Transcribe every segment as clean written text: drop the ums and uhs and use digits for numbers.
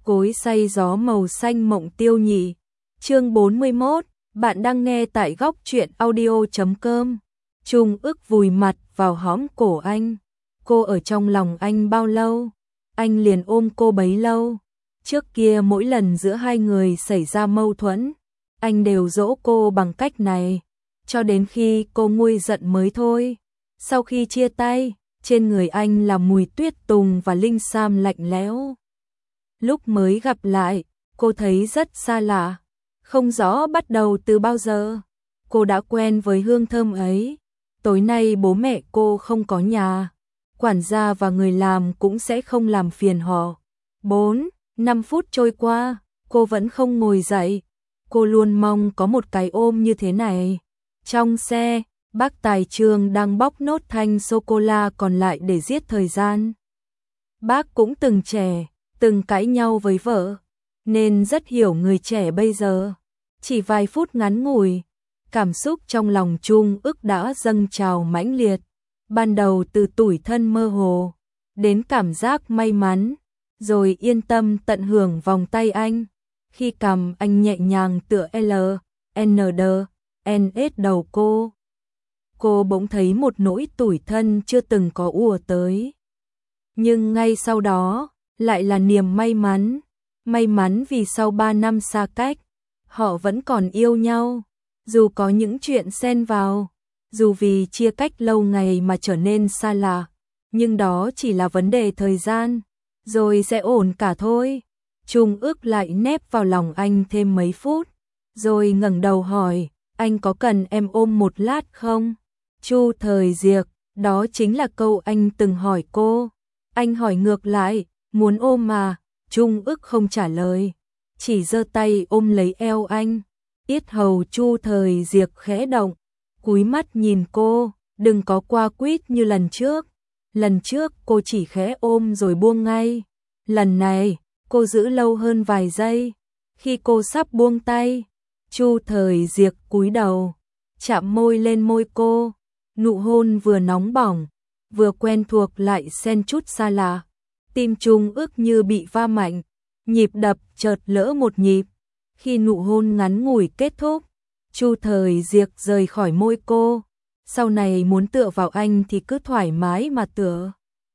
Cối xay gió màu xanh mộng tiêu nhị. Chương 41, bạn đang nghe tại góc truyện audio.com. Trung ức vùi mặt vào hõm cổ anh. Cô ở trong lòng anh bao lâu, anh liền ôm cô bấy lâu. Trước kia mỗi lần giữa hai người xảy ra mâu thuẫn, anh đều dỗ cô bằng cách này, cho đến khi cô nguôi giận mới thôi. Sau khi chia tay, trên người anh là mùi tuyết tùng và linh sam lạnh lẽo. Lúc mới gặp lại, cô thấy rất xa lạ, không rõ bắt đầu từ bao giờ. Cô đã quen với hương thơm ấy. Tối nay bố mẹ cô không có nhà, quản gia và người làm cũng sẽ không làm phiền họ. 4-5 phút trôi qua, cô vẫn không ngồi dậy. Cô luôn mong có một cái ôm như thế này. Trong xe, bác Tài Trường đang bóc nốt thanh sô-cô-la còn lại để giết thời gian. Bác cũng từng trẻ, từng cãi nhau với vợ, nên rất hiểu người trẻ bây giờ. Chỉ vài phút ngắn ngủi, cảm xúc trong lòng Trung ức đã dâng trào mãnh liệt. Ban đầu từ tủi thân mơ hồ, đến cảm giác may mắn, rồi yên tâm tận hưởng vòng tay anh. Khi cằm anh nhẹ nhàng tựa LND đầu cô bỗng thấy một nỗi tủi thân chưa từng có ùa tới. Nhưng ngay sau đó, lại là niềm may mắn. May mắn vì sau 3 năm xa cách, họ vẫn còn yêu nhau. Dù có những chuyện xen vào, dù vì chia cách lâu ngày mà trở nên xa lạ, nhưng đó chỉ là vấn đề thời gian, rồi sẽ ổn cả thôi. Trung ức lại nép vào lòng anh thêm mấy phút, rồi ngẩng đầu hỏi, anh có cần em ôm một lát không? Chu Thời Diệc, đó chính là câu anh từng hỏi cô. Anh hỏi ngược lại, muốn ôm mà? Trung ức không trả lời, chỉ giơ tay ôm lấy eo anh. Yết hầu Chu Thời Diệc khẽ động, cúi mắt nhìn cô, đừng có qua quýt như lần trước. Lần trước cô chỉ khẽ ôm rồi buông ngay. Lần này, cô giữ lâu hơn vài giây. Khi cô sắp buông tay, Chu Thời Diệc cúi đầu, chạm môi lên môi cô. Nụ hôn vừa nóng bỏng, vừa quen thuộc lại xen chút xa lạ. Tim Trung ức như bị va mạnh, nhịp đập chợt lỡ một nhịp. Khi nụ hôn ngắn ngủi kết thúc, Chu Thời Diệc rời khỏi môi cô. Sau này muốn tựa vào anh thì cứ thoải mái mà tựa.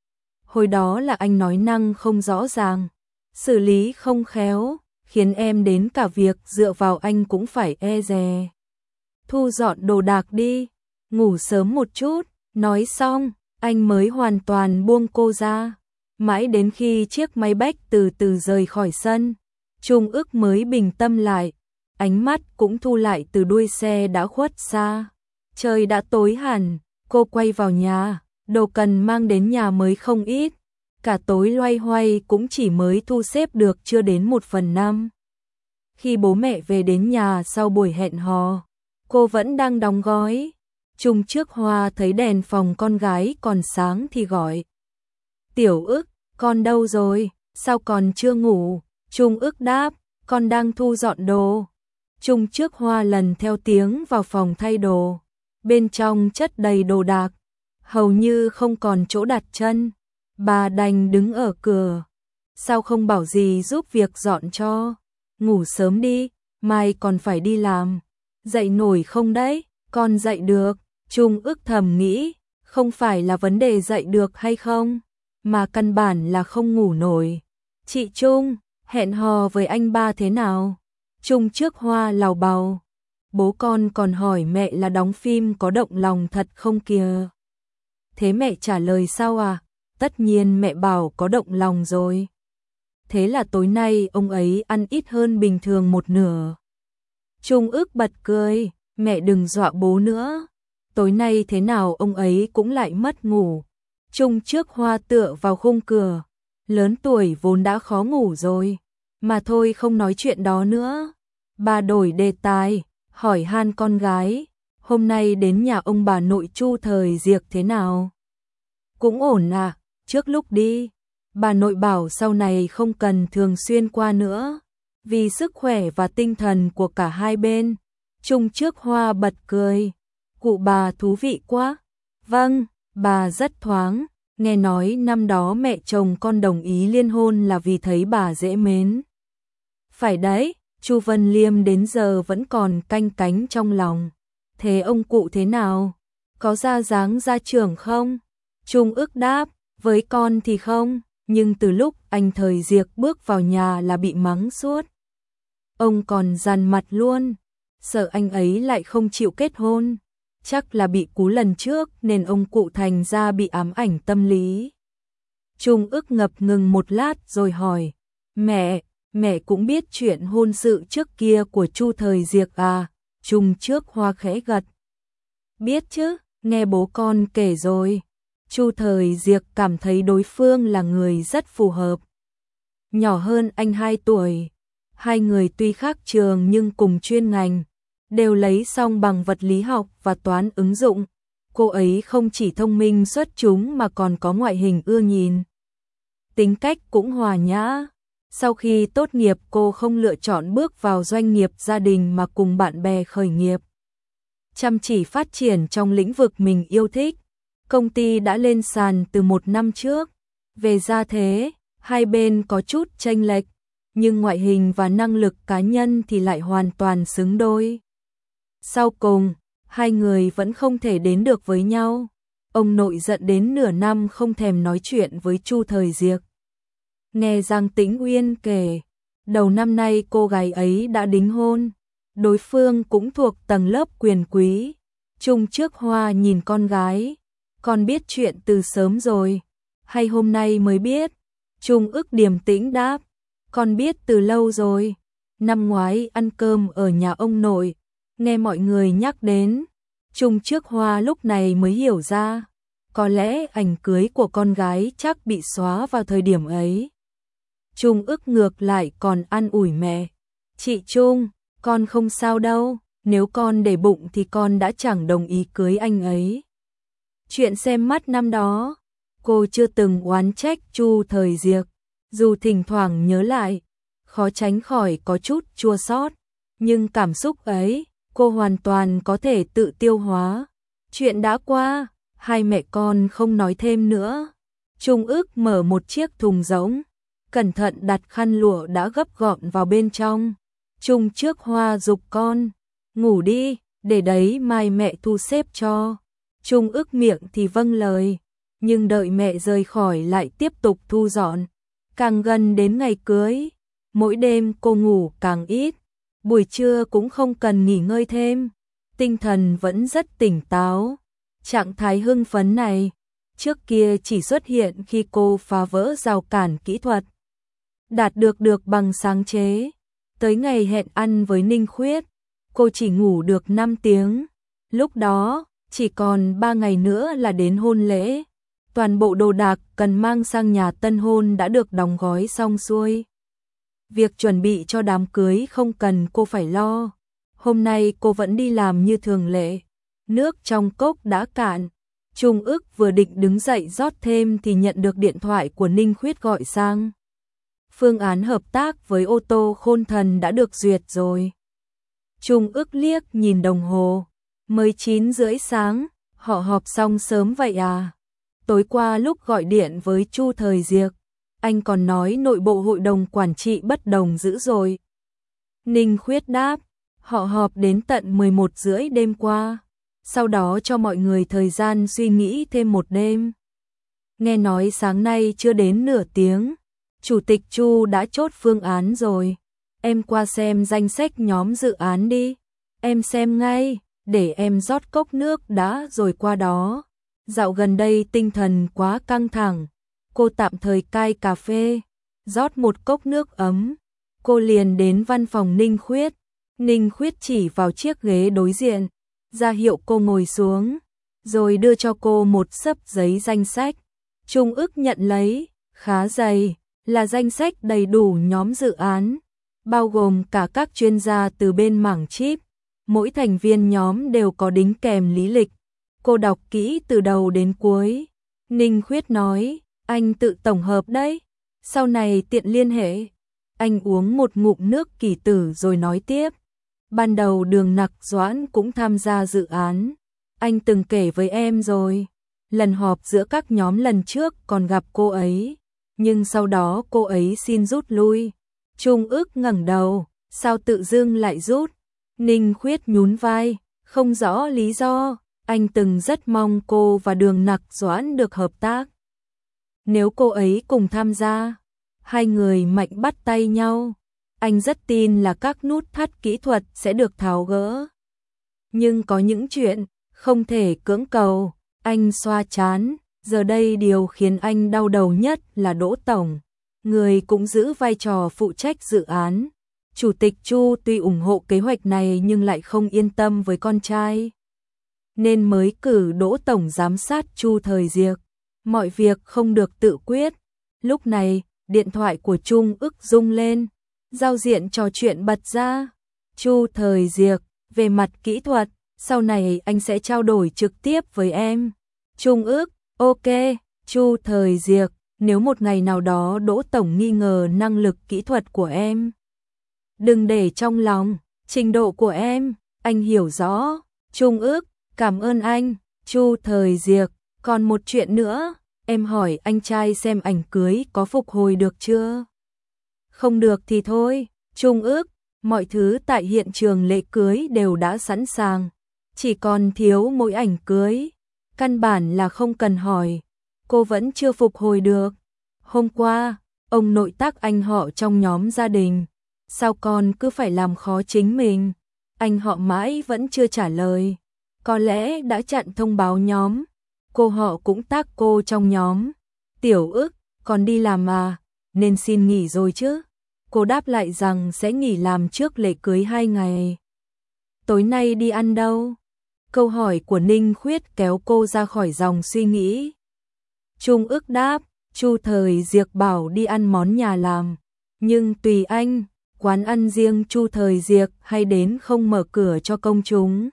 Hồi đó là anh nói năng không rõ ràng, xử lý không khéo, khiến em đến cả việc dựa vào anh cũng phải e dè. Thu dọn đồ đạc đi, ngủ sớm một chút. Nói xong, anh mới hoàn toàn buông cô ra. Mãi đến khi chiếc máy bách từ từ rời khỏi sân, Trung ức mới bình tâm lại, ánh mắt cũng thu lại từ đuôi xe đã khuất xa. Trời đã tối hẳn, cô quay vào nhà, đồ cần mang đến nhà mới không ít. Cả tối loay hoay cũng chỉ mới thu xếp được chưa đến 1/5. Khi bố mẹ về đến nhà sau buổi hẹn hò, cô vẫn đang đóng gói. Trung Trước Hoa thấy đèn phòng con gái còn sáng thì gọi. Tiểu ức, con đâu rồi, sao còn chưa ngủ? Trung ức đáp, con đang thu dọn đồ. Trung Trước Hoa lần theo tiếng vào phòng thay đồ. Bên trong chất đầy đồ đạc, hầu như không còn chỗ đặt chân. Bà đành đứng ở cửa. Sao không bảo gì giúp việc dọn cho? Ngủ sớm đi, mai còn phải đi làm. Dậy nổi không đấy? Con dậy được. Trung ức thầm nghĩ, không phải là vấn đề dậy được hay không, mà căn bản là không ngủ nổi. Chị Trung, hẹn hò với anh ba thế nào? Trung Trước Hoa lào bào. Bố con còn hỏi mẹ là đóng phim có động lòng thật không kìa. Thế mẹ trả lời sao à? Tất nhiên mẹ bảo có động lòng rồi. Thế là tối nay ông ấy ăn ít hơn bình thường một nửa. Trung ức bật cười, mẹ đừng dọa bố nữa. Tối nay thế nào ông ấy cũng lại mất ngủ. Trung Trước Hoa tựa vào khung cửa. Lớn tuổi vốn đã khó ngủ rồi. Mà thôi không nói chuyện đó nữa. Bà đổi đề tài, hỏi han con gái. Hôm nay đến nhà ông bà nội Chu Thời Diệc thế nào? Cũng ổn à, trước lúc đi. Bà nội bảo sau này không cần thường xuyên qua nữa, vì sức khỏe và tinh thần của cả hai bên. Trung Trước Hoa bật cười. Cụ bà thú vị quá. Vâng, bà rất thoáng. Nghe nói năm đó mẹ chồng con đồng ý liên hôn là vì thấy bà dễ mến. Phải đấy, Chu Vân Liêm đến giờ vẫn còn canh cánh trong lòng. Thế ông cụ thế nào? Có ra dáng ra trưởng không? Trung ức đáp, với con thì không, nhưng từ lúc anh Thời Diệc bước vào nhà là bị mắng suốt. Ông còn dằn mặt luôn, sợ anh ấy lại không chịu kết hôn. Chắc là bị cú lần trước nên ông cụ thành ra bị ám ảnh tâm lý. Trung ức ngập ngừng một lát rồi hỏi, mẹ cũng biết chuyện hôn sự trước kia của Chu Thời Diệc à? Trung trước Hoa khẽ gật. Biết chứ, nghe bố con kể rồi. Chu Thời Diệc cảm thấy đối phương là người rất phù hợp. Nhỏ hơn anh 2 tuổi, hai người tuy khác trường nhưng cùng chuyên ngành, đều lấy xong bằng vật lý học và toán ứng dụng. Cô ấy không chỉ thông minh xuất chúng mà còn có ngoại hình ưa nhìn. Tính cách cũng hòa nhã. Sau khi tốt nghiệp cô không lựa chọn bước vào doanh nghiệp gia đình mà cùng bạn bè khởi nghiệp. Chăm chỉ phát triển trong lĩnh vực mình yêu thích. Công ty đã lên sàn từ 1 năm trước. Về gia thế, hai bên có chút chênh lệch, nhưng ngoại hình và năng lực cá nhân thì lại hoàn toàn xứng đôi. Sau cùng, hai người vẫn không thể đến được với nhau. Ông nội giận đến nửa năm không thèm nói chuyện với Chu Thời Diệc. Nghe Giang Tĩnh Uyên kể, đầu năm nay cô gái ấy đã đính hôn. Đối phương cũng thuộc tầng lớp quyền quý. Trung trước Hoa nhìn con gái, con biết chuyện từ sớm rồi, hay hôm nay mới biết? Trung ức điềm tĩnh đáp, con biết từ lâu rồi. Năm ngoái ăn cơm ở nhà ông nội, nghe mọi người nhắc đến. Trung trước Hoa lúc này mới hiểu ra, có lẽ ảnh cưới của con gái chắc bị xóa vào thời điểm ấy. Trung ức ngược lại còn an ủi mẹ, chị Trung, con không sao đâu, nếu con để bụng thì con đã chẳng đồng ý cưới anh ấy. Chuyện xem mắt năm đó, cô chưa từng oán trách Chu Thời Diệc, dù thỉnh thoảng nhớ lại, khó tránh khỏi có chút chua xót, nhưng cảm xúc ấy, cô hoàn toàn có thể tự tiêu hóa. Chuyện đã qua, hai mẹ con không nói thêm nữa. Trung ức mở một chiếc thùng rỗng, cẩn thận đặt khăn lụa đã gấp gọn vào bên trong. Trung trước Hoa giục con, ngủ đi, để đấy mai mẹ thu xếp cho. Trung ức miệng thì vâng lời, nhưng đợi mẹ rời khỏi lại tiếp tục thu dọn. Càng gần đến ngày cưới, mỗi đêm cô ngủ càng ít, buổi trưa cũng không cần nghỉ ngơi thêm, tinh thần vẫn rất tỉnh táo. Trạng thái hưng phấn này, trước kia chỉ xuất hiện khi cô phá vỡ rào cản kỹ thuật, đạt được bằng sáng chế. Tới ngày hẹn ăn với Ninh Khuyết, cô chỉ ngủ được 5 tiếng. Lúc đó, chỉ còn 3 ngày nữa là đến hôn lễ. Toàn bộ đồ đạc cần mang sang nhà tân hôn đã được đóng gói xong xuôi. Việc chuẩn bị cho đám cưới không cần cô phải lo. Hôm nay cô vẫn đi làm như thường lệ. Nước trong cốc đã cạn. Trung ức vừa định đứng dậy rót thêm thì nhận được điện thoại của Ninh Khuyết gọi sang. Phương án hợp tác với ô tô Khôn Thần đã được duyệt rồi. Trung ức liếc nhìn đồng hồ, mới 9:30 sáng, họ họp xong sớm vậy à? Tối qua lúc gọi điện với Chu Thời Diệc, anh còn nói nội bộ hội đồng quản trị bất đồng dữ rồi. Ninh Khuyết đáp, họ họp đến tận 11:30 đêm qua, sau đó cho mọi người thời gian suy nghĩ thêm một đêm. Nghe nói sáng nay chưa đến nửa tiếng, Chủ tịch Chu đã chốt phương án rồi. Em qua xem danh sách nhóm dự án đi. Em xem ngay, để em rót cốc nước đã rồi qua đó. Dạo gần đây tinh thần quá căng thẳng, cô tạm thời cai cà phê, rót một cốc nước ấm. Cô liền đến văn phòng Ninh Khuyết. Ninh Khuyết chỉ vào chiếc ghế đối diện, ra hiệu cô ngồi xuống, rồi đưa cho cô một xấp giấy danh sách. Trung ức nhận lấy, khá dày, là danh sách đầy đủ nhóm dự án, bao gồm cả các chuyên gia từ bên mảng chip. Mỗi thành viên nhóm đều có đính kèm lý lịch. Cô đọc kỹ từ đầu đến cuối. Ninh Khuyết nói, anh tự tổng hợp đấy, sau này tiện liên hệ. Anh uống một ngụm nước Kỳ Tử rồi nói tiếp. Ban đầu Đường Nặc Doãn cũng tham gia dự án. Anh từng kể với em rồi. lần họp giữa các nhóm lần trước còn gặp cô ấy, nhưng sau đó cô ấy xin rút lui. Trung ức ngẩng đầu, sao tự dưng lại rút? Ninh Khuyết nhún vai, không rõ lý do, anh từng rất mong cô và Đường Nặc Doãn được hợp tác. Nếu cô ấy cùng tham gia, hai người mạnh bắt tay nhau, anh rất tin là các nút thắt kỹ thuật sẽ được tháo gỡ. Nhưng có những chuyện không thể cưỡng cầu, anh xoa trán, giờ đây điều khiến anh đau đầu nhất là Đỗ Tổng, người cũng giữ vai trò phụ trách dự án. Chủ tịch Chu tuy ủng hộ kế hoạch này nhưng lại không yên tâm với con trai, nên mới cử Đỗ Tổng giám sát Chu Thời Diệc, mọi việc không được tự quyết. Lúc này, điện thoại của Trung ức rung lên, giao diện trò chuyện bật ra. Chu Thời Diệc, về mặt kỹ thuật, sau này anh sẽ trao đổi trực tiếp với em. Trung ức, ok. Chu Thời Diệc, nếu một ngày nào đó Đỗ Tổng nghi ngờ năng lực kỹ thuật của em, đừng để trong lòng, trình độ của em, anh hiểu rõ. Trung ức, cảm ơn anh. Chu Thời Diệc, còn một chuyện nữa, em hỏi anh trai xem ảnh cưới có phục hồi được chưa? Không được thì thôi. Trung ức, mọi thứ tại hiện trường lễ cưới đều đã sẵn sàng, chỉ còn thiếu mỗi ảnh cưới. Căn bản là không cần hỏi, cô vẫn chưa phục hồi được. Hôm qua, ông nội tác anh họ trong nhóm gia đình, sao con cứ phải làm khó chính mình? Anh họ mãi vẫn chưa trả lời, có lẽ đã chặn thông báo nhóm. Cô họ cũng tác cô trong nhóm. Tiểu ức, còn đi làm à, nên xin nghỉ rồi chứ? Cô đáp lại rằng sẽ nghỉ làm trước lễ cưới 2 ngày. Tối nay đi ăn đâu? Câu hỏi của Ninh Khuyết kéo cô ra khỏi dòng suy nghĩ. Trung ức đáp, Chu Thời Diệc bảo đi ăn món nhà làm, nhưng tùy anh, quán ăn riêng Chu Thời Diệc hay đến không mở cửa cho công chúng.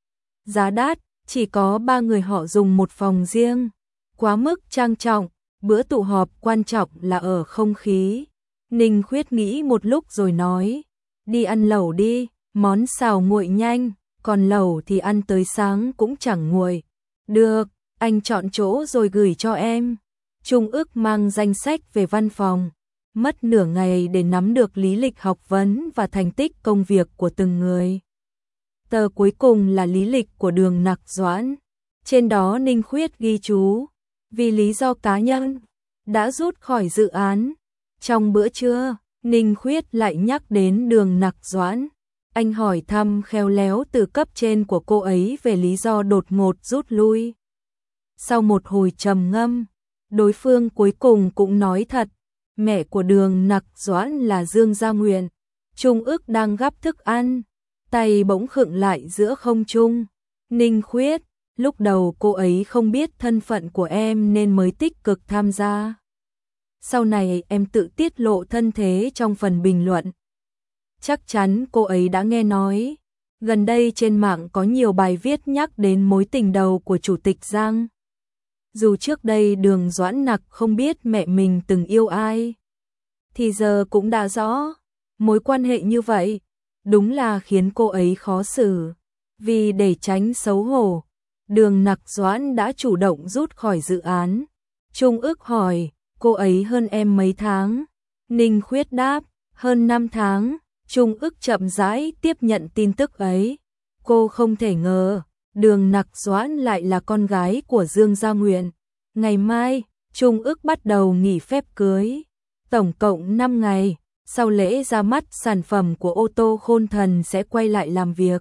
Giá đắt, chỉ có 3 người họ dùng một phòng riêng, quá mức trang trọng, bữa tụ họp quan trọng là ở không khí. Ninh Khuyết nghĩ một lúc rồi nói, đi ăn lẩu đi, món xào nguội nhanh, còn lẩu thì ăn tới sáng cũng chẳng nguội. Được, anh chọn chỗ rồi gửi cho em. Trung ức mang danh sách về văn phòng, mất nửa ngày để nắm được lý lịch học vấn và thành tích công việc của từng người. Tờ cuối cùng là lý lịch của Đường Nặc Doãn. Trên đó Ninh Khuyết ghi chú, vì lý do cá nhân, đã rút khỏi dự án. Trong bữa trưa, Ninh Khuyết lại nhắc đến Đường Nặc Doãn. Anh hỏi thăm khéo léo từ cấp trên của cô ấy về lý do đột ngột rút lui. Sau một hồi trầm ngâm, đối phương cuối cùng cũng nói thật, mẹ của Đường Nặc Doãn là Dương Gia Nguyện. Trung ức đang gắp thức ăn, tay bỗng khựng lại giữa không trung. Ninh Khuyết, lúc đầu cô ấy không biết thân phận của em nên mới tích cực tham gia. Sau này em tự tiết lộ thân thế trong phần bình luận. Chắc chắn cô ấy đã nghe nói, gần đây trên mạng có nhiều bài viết nhắc đến mối tình đầu của Chủ tịch Giang. Dù trước đây Đường Doãn Nặc không biết mẹ mình từng yêu ai, thì giờ cũng đã rõ, mối quan hệ như vậy đúng là khiến cô ấy khó xử. Vì để tránh xấu hổ, Đường Nặc Doãn đã chủ động rút khỏi dự án. Trung ức hỏi, cô ấy hơn em mấy tháng? Ninh Khuyết đáp, hơn 5 tháng. Trung ức chậm rãi tiếp nhận tin tức ấy. Cô không thể ngờ, Đường Nặc Doãn lại là con gái của Dương Gia Nguyện. Ngày mai, Trung ức bắt đầu nghỉ phép cưới. Tổng cộng 5 ngày, sau lễ ra mắt sản phẩm của ô tô Khôn Thần sẽ quay lại làm việc.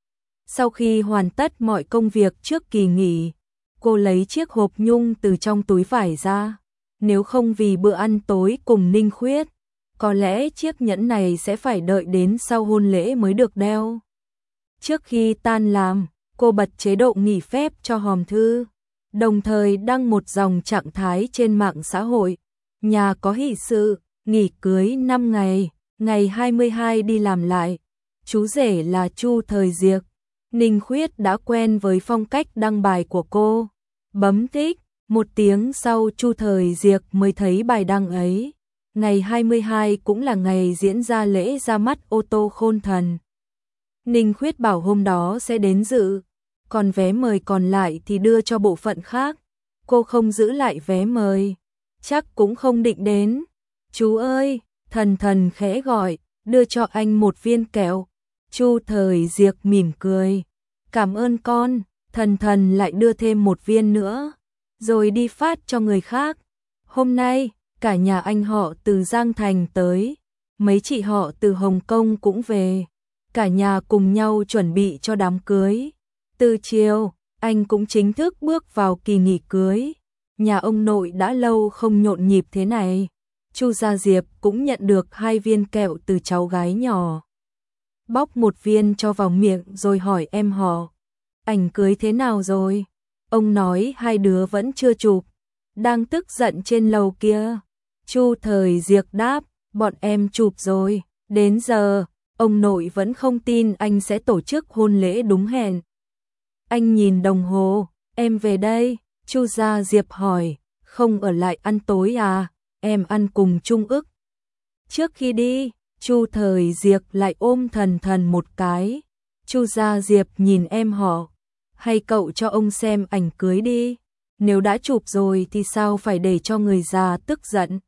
Sau khi hoàn tất mọi công việc trước kỳ nghỉ, cô lấy chiếc hộp nhung từ trong túi vải ra. Nếu không vì bữa ăn tối cùng Ninh Khuyết, có lẽ chiếc nhẫn này sẽ phải đợi đến sau hôn lễ mới được đeo. Trước khi tan làm, cô bật chế độ nghỉ phép cho hòm thư, đồng thời đăng một dòng trạng thái trên mạng xã hội. Nhà có hỷ sự, nghỉ cưới 5 ngày, ngày 22 đi làm lại. Chú rể là Chu Thời Diệc. Ninh Khuyết đã quen với phong cách đăng bài của cô. Bấm thích, 1 tiếng sau Chu Thời Diệc mới thấy bài đăng ấy. Ngày 22 cũng là ngày diễn ra lễ ra mắt ô tô Khôn Thần. Ninh Khuyết bảo hôm đó sẽ đến dự, còn vé mời còn lại thì đưa cho bộ phận khác. cô không giữ lại vé mời, chắc cũng không định đến. Chú ơi, Thần Thần khẽ gọi, đưa cho anh một viên kẹo. Chu Thời Diệc mỉm cười, cảm ơn con. Thần Thần lại đưa thêm một viên nữa, rồi đi phát cho người khác. Hôm nay, cả nhà anh họ từ Giang Thành tới, mấy chị họ từ Hồng Kông cũng về, cả nhà cùng nhau chuẩn bị cho đám cưới. Từ chiều, anh cũng chính thức bước vào kỳ nghỉ cưới. Nhà ông nội đã lâu không nhộn nhịp thế này. Chu Gia Diệp cũng nhận được 2 viên kẹo từ cháu gái nhỏ. Bóc một viên cho vào miệng rồi hỏi em họ, ảnh cưới thế nào rồi? Ông nói 2 đứa vẫn chưa chụp, đang tức giận trên lầu kia. Chu Thời Diệc đáp, bọn em chụp rồi, đến giờ, ông nội vẫn không tin anh sẽ tổ chức hôn lễ đúng hẹn. Anh nhìn đồng hồ, em về đây. Chu Gia Diệp hỏi, không ở lại ăn tối à? Em ăn cùng Trung Ức. Trước khi đi, Chu Thời Diệc lại ôm Thần Thần một cái. Chu Gia Diệp nhìn em họ, hay cậu cho ông xem ảnh cưới đi. Nếu đã chụp rồi thì sao phải để cho người già tức giận.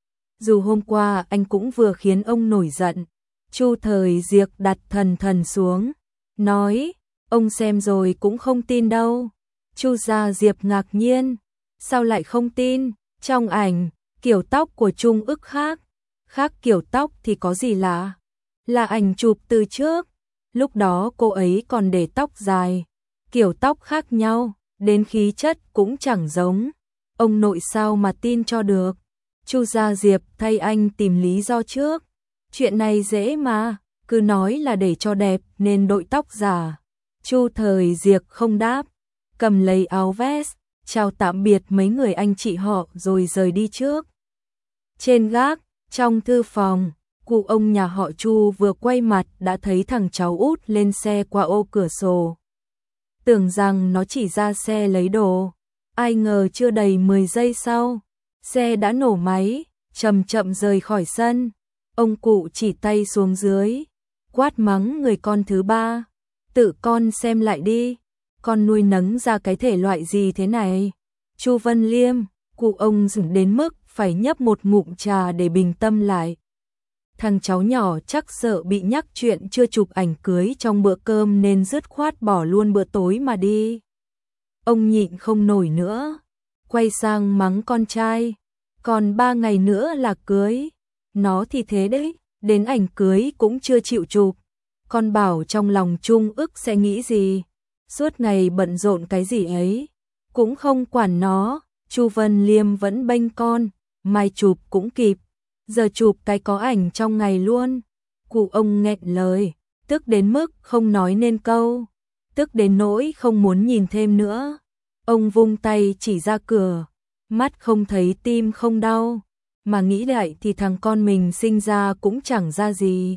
Dù hôm qua anh cũng vừa khiến ông nổi giận. Chu Thời Diệc đặt Thần Thần xuống, nói, ông xem rồi cũng không tin đâu. Chu Gia Diệp ngạc nhiên, sao lại không tin? Trong ảnh, kiểu tóc của Trung Ức khác kiểu tóc thì có gì lạ? Là ảnh chụp từ trước, lúc đó cô ấy còn để tóc dài, kiểu tóc khác nhau, đến khí chất cũng chẳng giống. Ông nội sao mà tin cho được? Chu Gia Diệp thay anh tìm lý do trước. Chuyện này dễ mà, cứ nói là để cho đẹp nên đội tóc giả. Chu Thời Diệc không đáp, cầm lấy áo vest, chào tạm biệt mấy người anh chị họ rồi rời đi trước. Trên gác, trong thư phòng, cụ ông nhà họ Chu vừa quay mặt đã thấy thằng cháu út lên xe qua ô cửa sổ. Tưởng rằng nó chỉ ra xe lấy đồ, ai ngờ chưa đầy 10 giây sau, xe đã nổ máy, chậm chậm rời khỏi sân. Ông cụ chỉ tay xuống dưới, quát mắng người con thứ ba, tự con xem lại đi, con nuôi nấng ra cái thể loại gì thế này. Chu Vân Liêm, cụ ông dừng đến mức phải nhấp một ngụm trà để bình tâm lại. Thằng cháu nhỏ chắc sợ bị nhắc chuyện chưa chụp ảnh cưới trong bữa cơm nên dứt khoát bỏ luôn bữa tối mà đi. Ông nhịn không nổi nữa, quay sang mắng con trai, còn 3 ngày nữa là cưới. Nó thì thế đấy, đến ảnh cưới cũng chưa chịu chụp. Con bảo trong lòng Trung Ức sẽ nghĩ gì, suốt ngày bận rộn cái gì ấy, cũng không quản nó. Chu Vân Liêm vẫn bênh con, mai chụp cũng kịp, giờ chụp cái có ảnh trong ngày luôn. Cụ ông nghẹn lời, tức đến mức không nói nên câu, tức đến nỗi không muốn nhìn thêm nữa. Ông vung tay chỉ ra cửa, mắt không thấy tim không đau, mà nghĩ lại thì thằng con mình sinh ra cũng chẳng ra gì.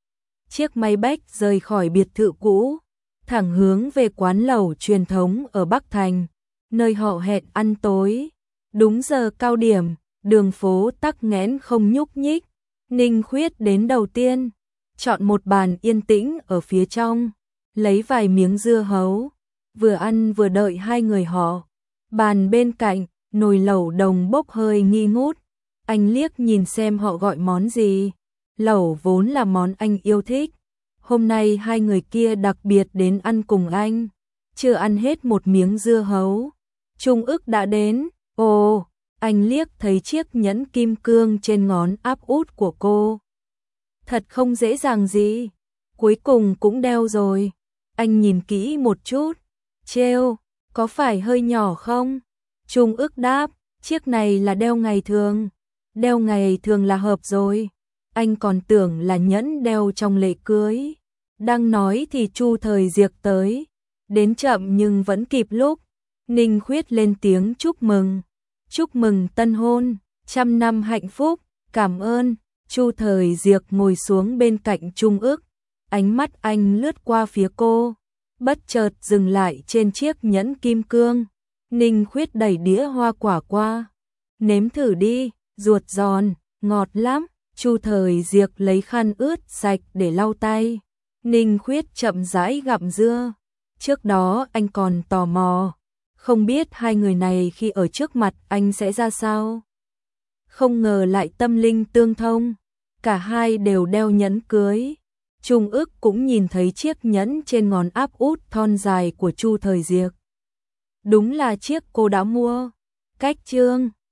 Chiếc máy bách rời khỏi biệt thự cũ, thẳng hướng về quán lẩu truyền thống ở Bắc Thành, nơi họ hẹn ăn tối. Đúng giờ cao điểm, đường phố tắc nghẽn không nhúc nhích. Ninh Khuyết đến đầu tiên, chọn một bàn yên tĩnh ở phía trong, lấy vài miếng dưa hấu, vừa ăn vừa đợi 2 người họ. Bàn bên cạnh, nồi lẩu đồng bốc hơi nghi ngút. Anh liếc nhìn xem họ gọi món gì. Lẩu vốn là món anh yêu thích. Hôm nay 2 người kia đặc biệt đến ăn cùng anh. Chưa ăn hết một miếng dưa hấu, Trung Ức đã đến. Ồ, anh liếc thấy chiếc nhẫn kim cương trên ngón áp út của cô. Thật không dễ dàng gì, cuối cùng cũng đeo rồi. Anh nhìn kỹ một chút, trêu, có phải hơi nhỏ không? Trung Ức đáp, chiếc này là đeo ngày thường. Đeo ngày thường là hợp rồi. Anh còn tưởng là nhẫn đeo trong lễ cưới. Đang nói thì Chu Thời Diệc tới. Đến chậm nhưng vẫn kịp lúc. Ninh Khuyết lên tiếng chúc mừng. Chúc mừng tân hôn, 100 năm hạnh phúc, cảm ơn. Chu Thời Diệc ngồi xuống bên cạnh Trung Ức. Ánh mắt anh lướt qua phía cô, bất chợt dừng lại trên chiếc nhẫn kim cương. Ninh Khuyết đẩy đĩa hoa quả qua. Nếm thử đi, ruột giòn, ngọt lắm. Chu Thời Diệc lấy khăn ướt sạch để lau tay. Ninh Khuyết chậm rãi gặm dưa. Trước đó anh còn tò mò, không biết hai người này khi ở trước mặt anh sẽ ra sao. Không ngờ lại tâm linh tương thông, cả hai đều đeo nhẫn cưới. Trung ức cũng nhìn thấy chiếc nhẫn trên ngón áp út thon dài của Chu Thời Diệc. Đúng là chiếc cô đã mua. Cách chương